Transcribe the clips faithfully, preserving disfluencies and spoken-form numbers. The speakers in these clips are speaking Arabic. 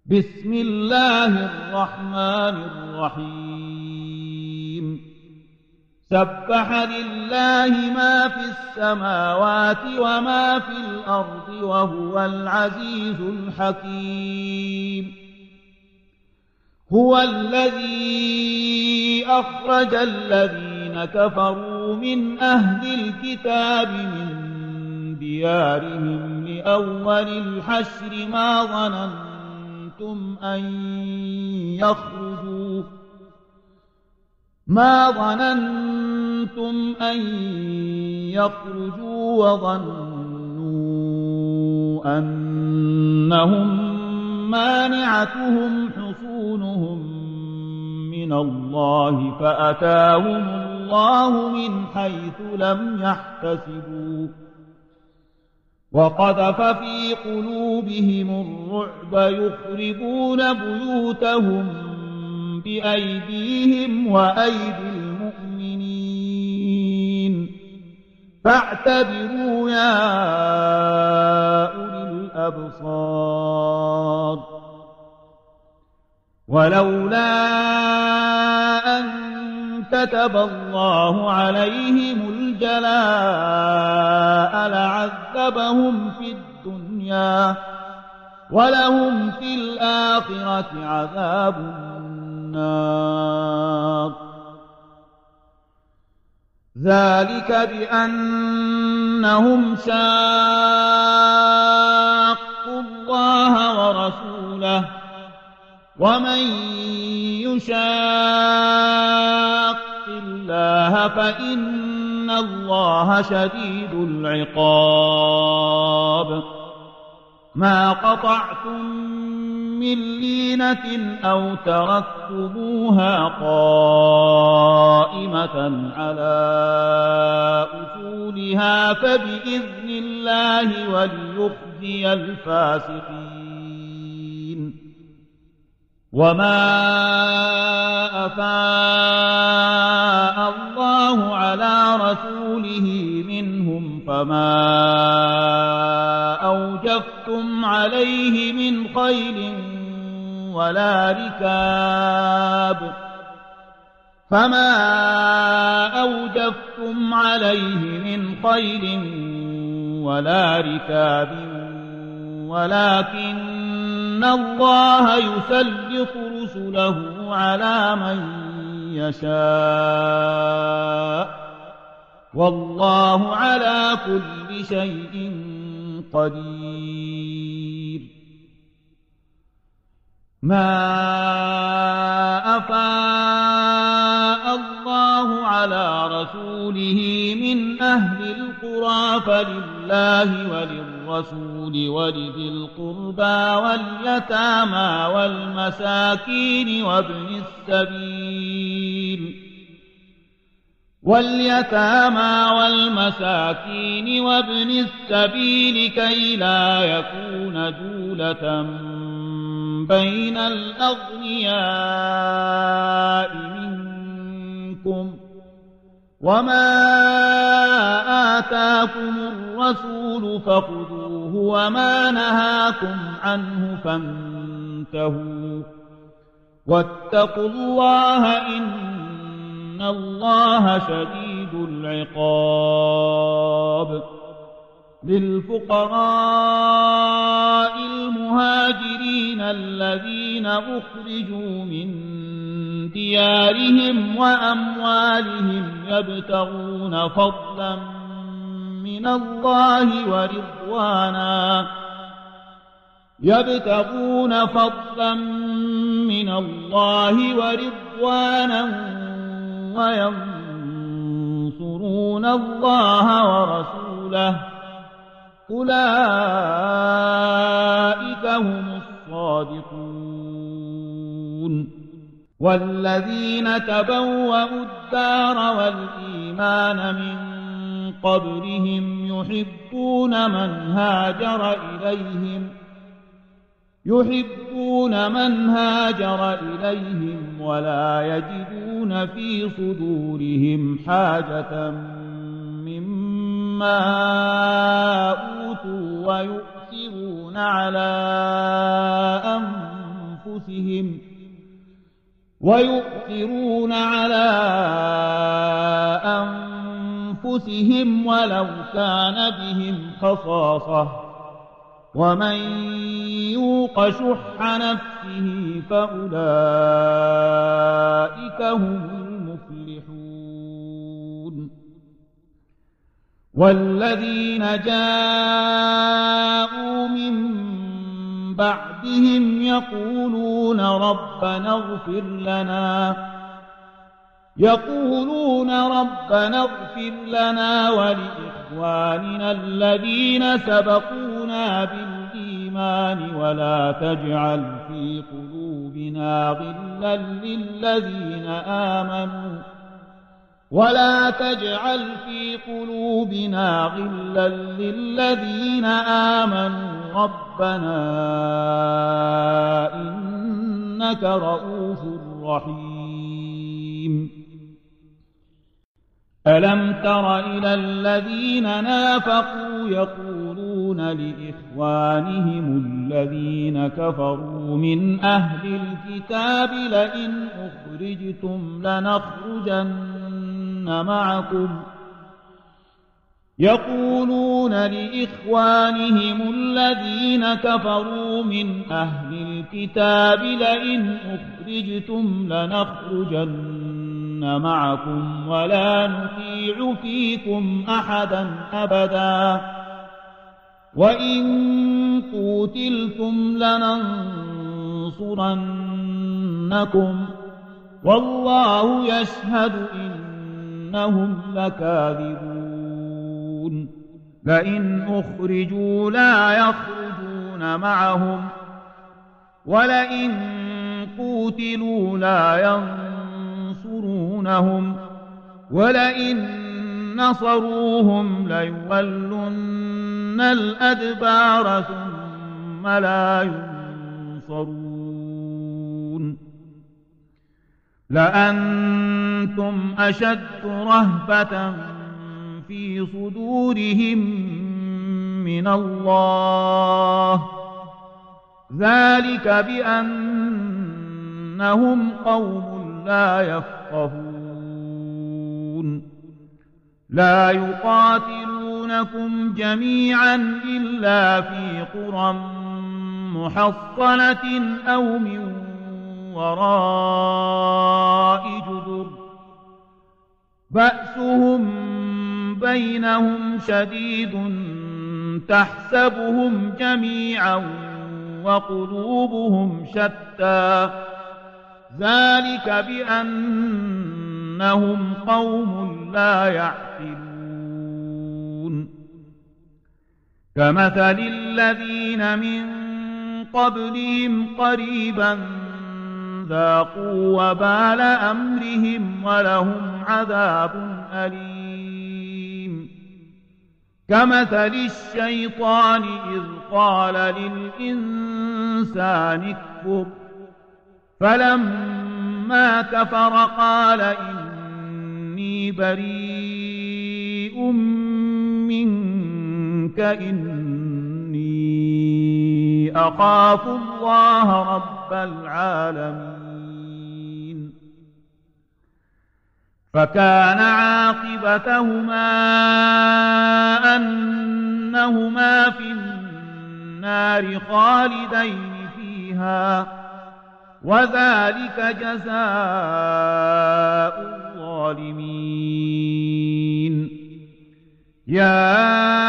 بسم الله الرحمن الرحيم سبح لله ما في السماوات وما في الأرض وهو العزيز الحكيم هو الذي أخرج الذين كفروا من أهل الكتاب من ديارهم لأول الحشر ما ظننتم أن يخرجوا ما ظننتم أن يخرجوا وظنوا أنهم مانعتهم حصونهم من الله فأتاهم الله من حيث لم يحتسبوا وقذف في قلوبهم الرعب يخربون بيوتهم بأيديهم وأيدي المؤمنين فاعتبروا يا أولي الأبصار ولولا أن كتب الله عليهم الجلاء لعذبهم في الدنيا ولهم في الآخرة عذاب النار ذلك بأنهم شاقوا الله ورسوله ومن يشاق الله فإن الله شديد العقاب ما قطعتم من لينة أو تركتموها قائمة على أصولها فبإذن الله وليخزي الفاسقين وما أفاء الله على رسوله منهم فما أوجفتم عليه من خيل ولا ركاب فما أوجفتم عليه من خيل ولا ركاب ولكن الله يسلط رسله على من يشاء والله على كل شيء قدير ما أفاء الله على رسوله من أهل القرى فلله وللرسول ولذي القربى واليتامى والمساكين وابن السبيل واليتامى والمساكين وابن السبيل كي لا يكون دولة بين الأغنياء منكم وما آتاكم الرسول فخذوه وما نهاكم عنه فانتهوا واتقوا الله إن الله شديد العقاب للفقراء المهاجرين الذين أخرجوا من ديارهم وأموالهم يبتغون فضلا من الله ورضوانا يبتغون فضلا من الله ورضوانا وينصرون الله ورسوله أولئك هم الصادقون والذين تبوأوا الدار والإيمان من قبلهم يحبون من هاجر إليهم يحبون من هاجر إليهم ولا يجدون في صدورهم حاجة مما أوتوا ويؤثرون على أنفسهم ويؤثرون على أنفسهم ولو كان بهم خصاصة ومن يوق شح نفسه فأولئك هم المفلحون والذين جاءوا من بعدهم يقولون ربنا اغفر لنا يقولون ربنا اغفر لنا ولإخواننا الذين سبقونا بالإيمان ولا تجعل في قلوبنا غلا للذين آمنوا ولا تجعل في قلوبنا غلا للذين آمنوا ربنا إنك رؤوف رحيم ألم تر إلى الذين نافقوا يقولون لإخوانهم الذين كفروا من أهل الكتاب لئن أخرجتم لنخرجن معكم يقولون لإخوانهم الذين كفروا من أهل الكتاب لئن أخرجتم لنخرجن معكم ولا نطيع فيكم أحدا أبدا وإن قوتلتم لننصرنكم والله يشهد إنهم لكاذبون لئن أخرجوا لا يخرجون معهم ولئن قوتلوا لا ينصرونهم ولئن نصروهم ليولن الأدبار ثم لا ينصرون لأنتم أشد رهبة في صدورهم من الله ذلك بأنهم قوم لا يفقهون لا يقاتلونكم جميعا إلا في قرى محصنة أو من وراء جدر بأسهم بينهم شديد تحسبهم جميعا وقلوبهم شتى ذلك بأنهم قوم لا يعقلون كمثل الذين من قبلهم قريبا ذاقوا وبال أمرهم ولهم عذاب أليم كمثل الشيطان إذ قال للإنسان اكفر فلما كفر قال إني بريء منك إني أخاف الله رب العالمين فكان عاقبتهما أنهما في النار خالدين فيها وذلك جزاء الظالمين يا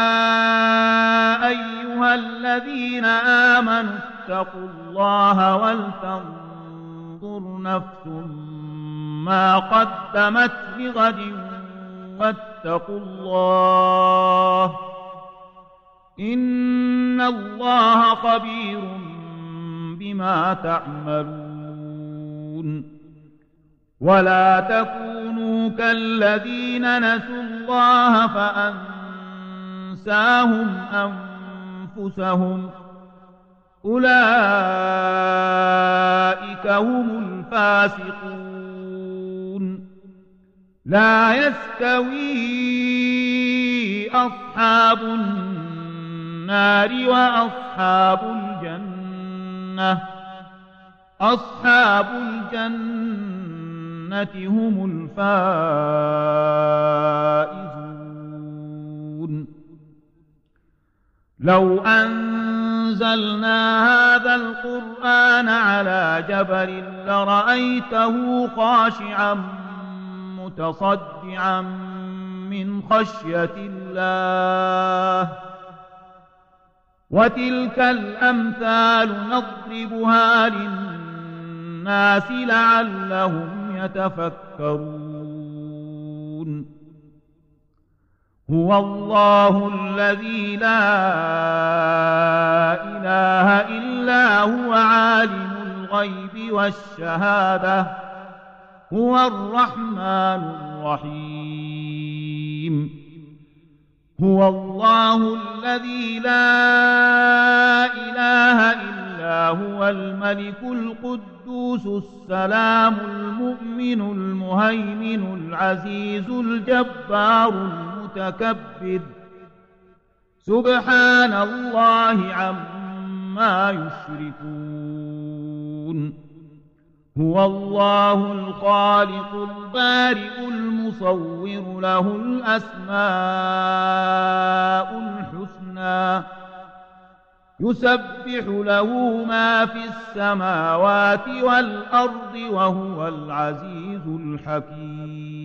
أيها الذين آمنوا اتقوا الله ولتنظر نفس ما قدمت لغد واتقوا الله إن الله خبير بما تعملون ولا تكونوا كالذين نسوا الله فأنساهم أنفسهم أولئك هم الفاسقون لا يستوي أصحاب النار وأصحاب الجنة أصحاب الجنة هم الفائزون لو أنزلنا هذا القرآن على جبل لرأيته خاشعا متصدعا من خشية الله وتلك الأمثال نضربها للناس لعلهم يتفكرون هو الله الذي لا إله إلا هو عالم الغيب والشهادة هو الرحمن الرحيم هو الله الذي لا إله إلا هو الملك القدوس السلام المؤمن المهيمن العزيز الجبار المتكبر سبحان الله عما يشركون هو الله الخالق البارئ المصور له الأسماء الحسنى يسبح له ما في السماوات والأرض وهو العزيز الحكيم